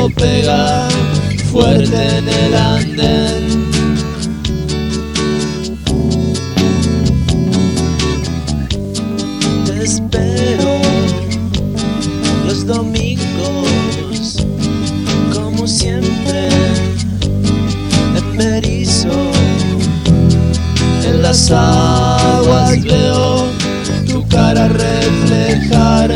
auto pega fuerte en el andén. Te espero los domingos, como siempre, en Berisso. En las aguas veo tu cara reflejar.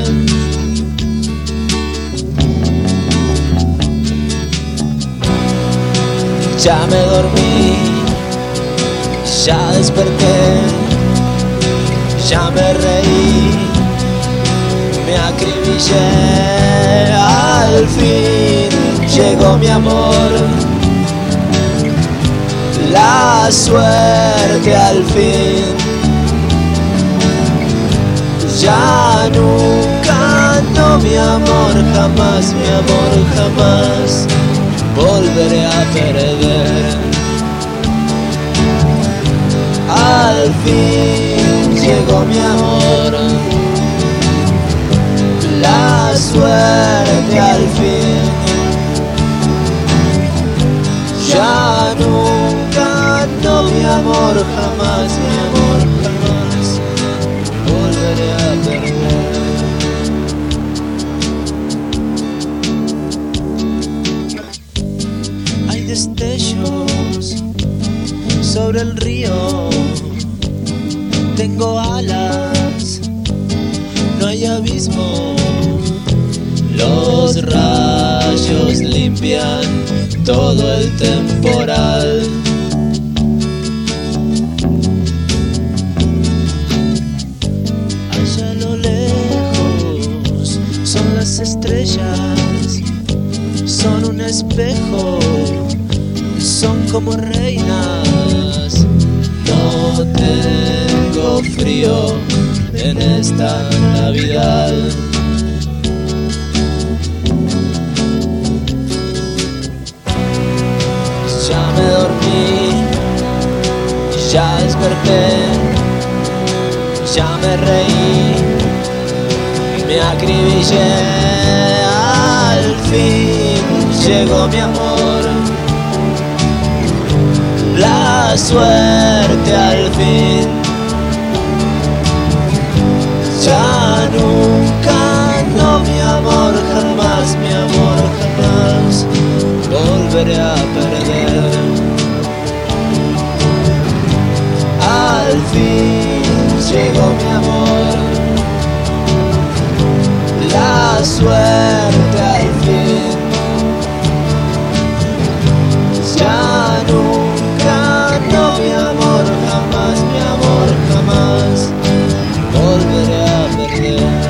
Ya me dormí, ya desperté, ya me reí, me acribillé. Al fin llegó mi amor, la suerte al fin. Ya nunca, no mi amor, jamás, mi amor, jamás volveré a perder. Al fin llegó mi amor, la suerte al fin. Ya nunca, no mi amor, jamás, mi amor, jamás volveré a perder. Hay destellos sobre el río, tengo alas, no hay abismo. Los rayos limpian todo el temporal. Allá a lo lejos son las estrellas, son un espejo, son como reinas. No tengo frío en esta Navidad. Ya me dormí, ya desperté, ya me reí, me acribillé. Al fin llegó mi amor, la suerte al fin. Ya nunca, no mi amor, jamás, mi amor, jamás volveré a perder. Al fin llegó mi amor, la suerte al fin. Ya nunca, no mi amor, jamás, mi amor, jamás volveré a perder.